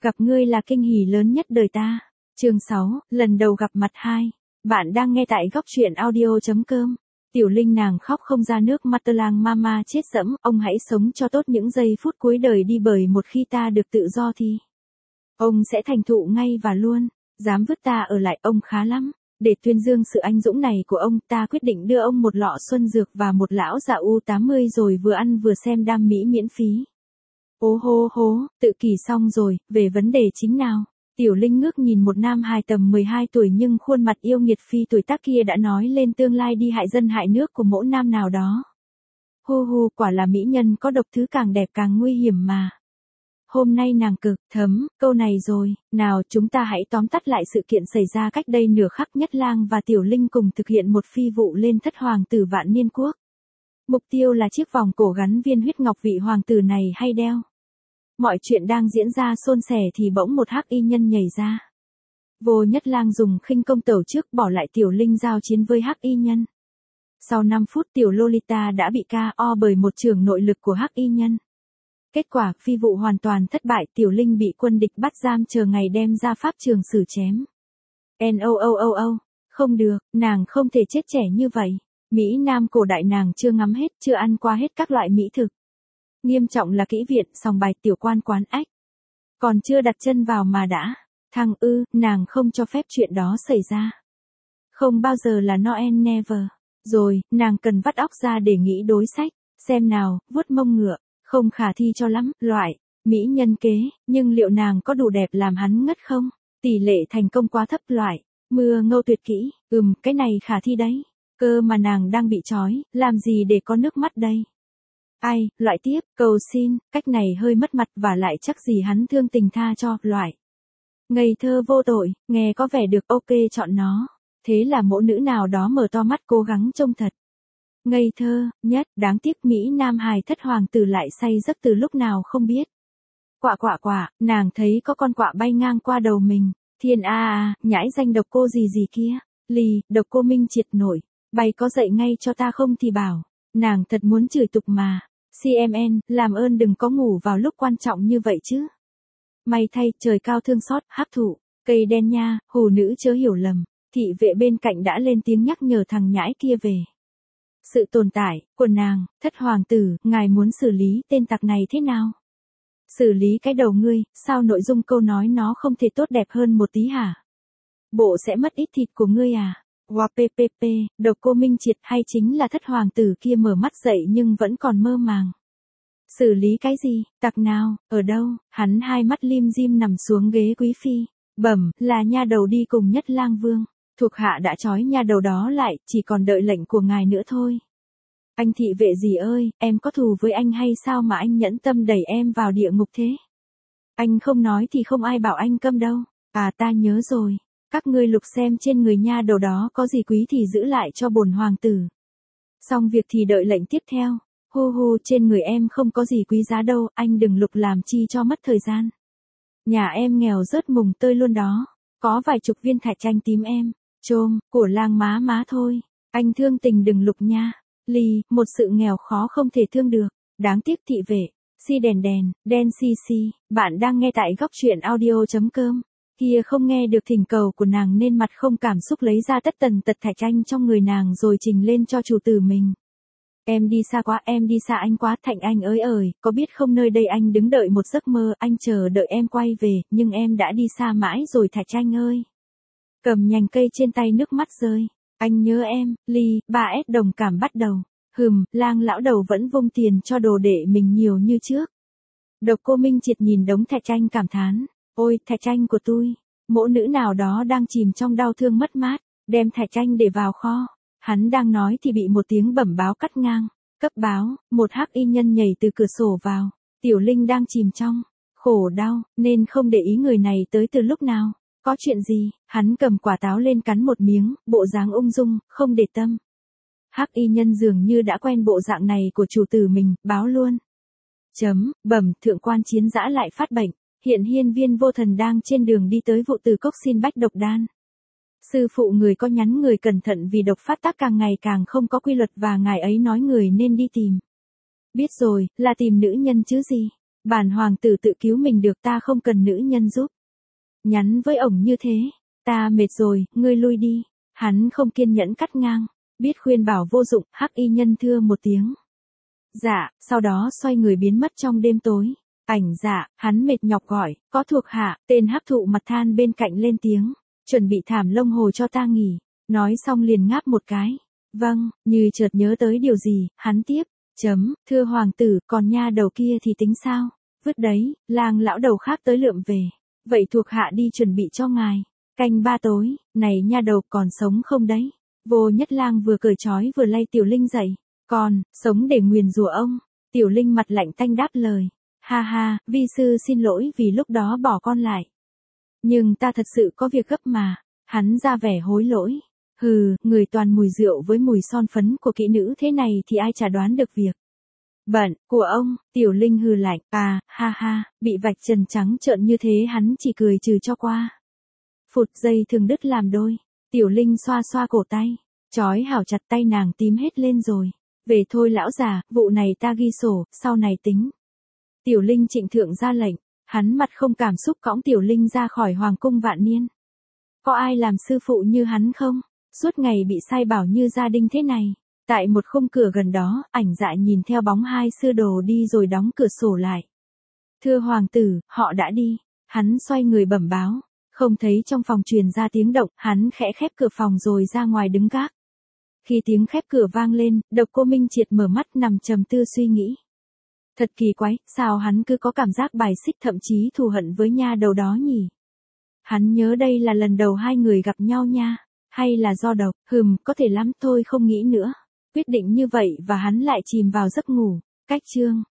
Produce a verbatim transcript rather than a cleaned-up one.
Gặp ngươi là kinh hỉ lớn nhất đời ta. Chương sáu, lần đầu gặp mặt hai. Bạn đang nghe tại góc truyện audio chấm com. Tiểu Linh nàng khóc không ra nước mắt, tơ lang mama chết dẫm, ông hãy sống cho tốt những giây phút cuối đời đi, bởi một khi ta được tự do thì ông sẽ thành thụ ngay và luôn. Dám vứt ta ở lại, ông khá lắm. Để tuyên dương sự anh dũng này của ông, ta quyết định đưa ông một lọ xuân dược và một lão già u tám mươi, rồi vừa ăn vừa xem đam mỹ miễn phí. Ô hô hố, tự kỷ xong rồi, về vấn đề chính nào. Tiểu Linh ngước nhìn một nam hài tầm mười hai tuổi nhưng khuôn mặt yêu nghiệt phi tuổi tác kia đã nói lên tương lai đi hại dân hại nước của mẫu nam nào đó. Hu hu, quả là mỹ nhân có độc, thứ càng đẹp càng nguy hiểm mà. Hôm nay nàng cực thấm câu này rồi. Nào chúng ta hãy tóm tắt lại sự kiện xảy ra cách đây nửa khắc. Nhất Lang và Tiểu Linh cùng thực hiện một phi vụ lên thất hoàng tử Vạn Niên Quốc. Mục tiêu là chiếc vòng cổ gắn viên huyết ngọc vị hoàng tử này hay đeo. Mọi chuyện đang diễn ra xôn xẻ thì bỗng một hắc y nhân nhảy ra. Vô Nhất Lang dùng khinh công tẩu trước, bỏ lại Tiểu Linh giao chiến với hắc y nhân. Sau năm phút Tiểu Lolita đã bị ca o bởi một chưởng nội lực của hắc y nhân. Kết quả phi vụ hoàn toàn thất bại, Tiểu Linh bị quân địch bắt giam chờ ngày đem ra pháp trường xử chém. No oh oh oh, không được, nàng không thể chết trẻ như vậy. Mỹ Nam cổ đại nàng chưa ngắm hết, chưa ăn qua hết các loại mỹ thực. Nghiêm trọng là kỹ viện, sòng bài, tiểu quan quán ách. Còn chưa đặt chân vào mà đã. Thằng ư, nàng không cho phép chuyện đó xảy ra. Không bao giờ là Noel never. Rồi, nàng cần vắt óc ra để nghĩ đối sách. Xem nào, vuốt mông ngựa. Không khả thi cho lắm, loại. Mỹ nhân kế, nhưng liệu nàng có đủ đẹp làm hắn ngất không? Tỷ lệ thành công quá thấp, loại. Mưa ngâu tuyệt kỹ, ừm, cái này khả thi đấy. Cơ mà nàng đang bị trói, làm gì để có nước mắt đây? Ai, loại tiếp, cầu xin, cách này hơi mất mặt và lại chắc gì hắn thương tình tha cho, loại. Ngây thơ vô tội, nghe có vẻ được, ok chọn nó. Thế là mẫu nữ nào đó mở to mắt cố gắng trông thật ngây thơ nhất, đáng tiếc Mỹ Nam hài thất hoàng tử lại say giấc từ lúc nào không biết. Quạ quạ quạ, nàng thấy có con quạ bay ngang qua đầu mình. Thiên a a, nhãi danh độc cô gì gì kia. Lì, độc cô Minh Triệt nổi. Bay có dậy ngay cho ta không thì bảo. Nàng thật muốn chửi tục mà. xê em en, làm ơn đừng có ngủ vào lúc quan trọng như vậy chứ. May thay, trời cao thương xót, hắc thủ. Cây đen nha, hù nữ chớ hiểu lầm. Thị vệ bên cạnh đã lên tiếng nhắc nhở thằng nhãi kia về sự tồn tại của nàng. Thất hoàng tử, ngài muốn xử lý tên tặc này thế nào? Xử lý cái đầu ngươi, sao nội dung câu nói nó không thể tốt đẹp hơn một tí hả? Bộ sẽ mất ít thịt của ngươi à? Wow ppp, độc cô Minh Triệt hay chính là thất hoàng tử kia mở mắt dậy nhưng vẫn còn mơ màng. Xử lý cái gì? Tặc nào? Ở đâu? Hắn hai mắt lim dim nằm xuống ghế quý phi. Bẩm, là nha đầu đi cùng Nhất Lang Vương. Thuộc hạ đã trói nha đầu đó lại, chỉ còn đợi lệnh của ngài nữa thôi. Anh thị vệ gì ơi, em có thù với anh hay sao mà anh nhẫn tâm đẩy em vào địa ngục thế? Anh không nói thì không ai bảo anh câm đâu. À ta nhớ rồi. Các ngươi lục xem trên người nha đầu đó có gì quý thì giữ lại cho bổn hoàng tử. Xong việc thì đợi lệnh tiếp theo. Hu hu, trên người em không có gì quý giá đâu, anh đừng lục làm chi cho mất thời gian. Nhà em nghèo rớt mùng tơi luôn đó. Có vài chục viên thạch tranh tím em. Chôm, của lang má má thôi. Anh thương tình đừng lục nha. Ly, một sự nghèo khó không thể thương được. Đáng tiếc thị vệ. Si đèn đèn, đen si si. Bạn đang nghe tại góc truyện audio chấm com. Kia không nghe được thỉnh cầu của nàng nên mặt không cảm xúc lấy ra tất tần tật thạch anh trong người nàng rồi trình lên cho chủ tử mình. Em đi xa quá, em đi xa anh quá, Thạnh Anh ơi ơi, có biết không nơi đây anh đứng đợi một giấc mơ, anh chờ đợi em quay về, nhưng em đã đi xa mãi rồi Thạch Anh ơi. Cầm nhành cây trên tay nước mắt rơi. Anh nhớ em, Ly, ba S đồng cảm bắt đầu. Hừm, Lang lão đầu vẫn vung tiền cho đồ đệ mình nhiều như trước. Độc cô Minh Triệt nhìn đống thạch tranh cảm thán. Ôi, thạch tranh của tôi. Mẫu nữ nào đó đang chìm trong đau thương mất mát, đem thạch tranh để vào kho. Hắn đang nói thì bị một tiếng bẩm báo cắt ngang. Cấp báo, một hắc y nhân nhảy từ cửa sổ vào. Tiểu Linh đang chìm trong khổ đau, nên không để ý người này tới từ lúc nào. Có chuyện gì? Hắn cầm quả táo lên cắn một miếng, bộ dáng ung dung, không để tâm. Hắc y nhân dường như đã quen bộ dạng này của chủ tử mình, báo luôn. Chấm, bẩm, thượng quan Chiến Dã lại phát bệnh. Hiện hiên viên vô thần đang trên đường đi tới vụ từ cốc xin bách độc đan. Sư phụ người có nhắn người cẩn thận vì độc phát tác càng ngày càng không có quy luật và ngài ấy nói người nên đi tìm. Biết rồi, là tìm nữ nhân chứ gì. Bản hoàng tử tự cứu mình được, ta không cần nữ nhân giúp. Nhắn với ổng như thế, ta mệt rồi, ngươi lui đi. Hắn không kiên nhẫn cắt ngang, biết khuyên bảo vô dụng, hắc y nhân thưa một tiếng. Dạ, sau đó xoay người biến mất trong đêm tối. Ảnh dạ, hắn mệt nhọc gọi, có thuộc hạ, tên hắc thụ mặt than bên cạnh lên tiếng, chuẩn bị thảm lông hồ cho ta nghỉ. Nói xong liền ngáp một cái. Vâng, như chợt nhớ tới điều gì, hắn tiếp, chấm, thưa hoàng tử, còn nha đầu kia thì tính sao? Vứt đấy, lang lão đầu khác tới lượm về. Vậy thuộc hạ đi chuẩn bị cho ngài. Canh ba tối, này nha đầu còn sống không đấy? Vô Nhất Lang vừa cởi trói vừa lay Tiểu Linh dậy. Còn, sống để nguyền rủa ông. Tiểu Linh mặt lạnh tanh đáp lời. Ha ha, vi sư xin lỗi vì lúc đó bỏ con lại. Nhưng ta thật sự có việc gấp mà. Hắn ra vẻ hối lỗi. Hừ, người toàn mùi rượu với mùi son phấn của kỹ nữ thế này thì ai chả đoán được việc bận của ông. Tiểu Linh hừ lạnh. À, ha ha, bị vạch trần trắng trợn như thế hắn chỉ cười trừ cho qua. Phụt, dây thường đứt làm đôi. Tiểu Linh xoa xoa cổ tay. Chói hảo chặt, tay nàng tím hết lên rồi. Về thôi lão già, vụ này ta ghi sổ, sau này tính. Tiểu Linh trịnh thượng ra lệnh. Hắn mặt không cảm xúc cõng Tiểu Linh ra khỏi hoàng cung vạn niên. Có ai làm sư phụ như hắn không? Suốt ngày bị sai bảo như gia đình thế này. Tại một khung cửa gần đó, ảnh dạ nhìn theo bóng hai sư đồ đi rồi đóng cửa sổ lại. Thưa hoàng tử, họ đã đi. Hắn xoay người bẩm báo. Không thấy trong phòng truyền ra tiếng động, hắn khẽ khép cửa phòng rồi ra ngoài đứng gác. Khi tiếng khép cửa vang lên, Độc Cô Minh Triệt mở mắt nằm trầm tư suy nghĩ. Thật kỳ quái, sao hắn cứ có cảm giác bài xích thậm chí thù hận với nha đầu đó nhỉ? Hắn nhớ đây là lần đầu hai người gặp nhau nha. Hay là do độc, hừm, có thể lắm, thôi không nghĩ nữa. Quyết định như vậy và hắn lại chìm vào giấc ngủ. Cách chương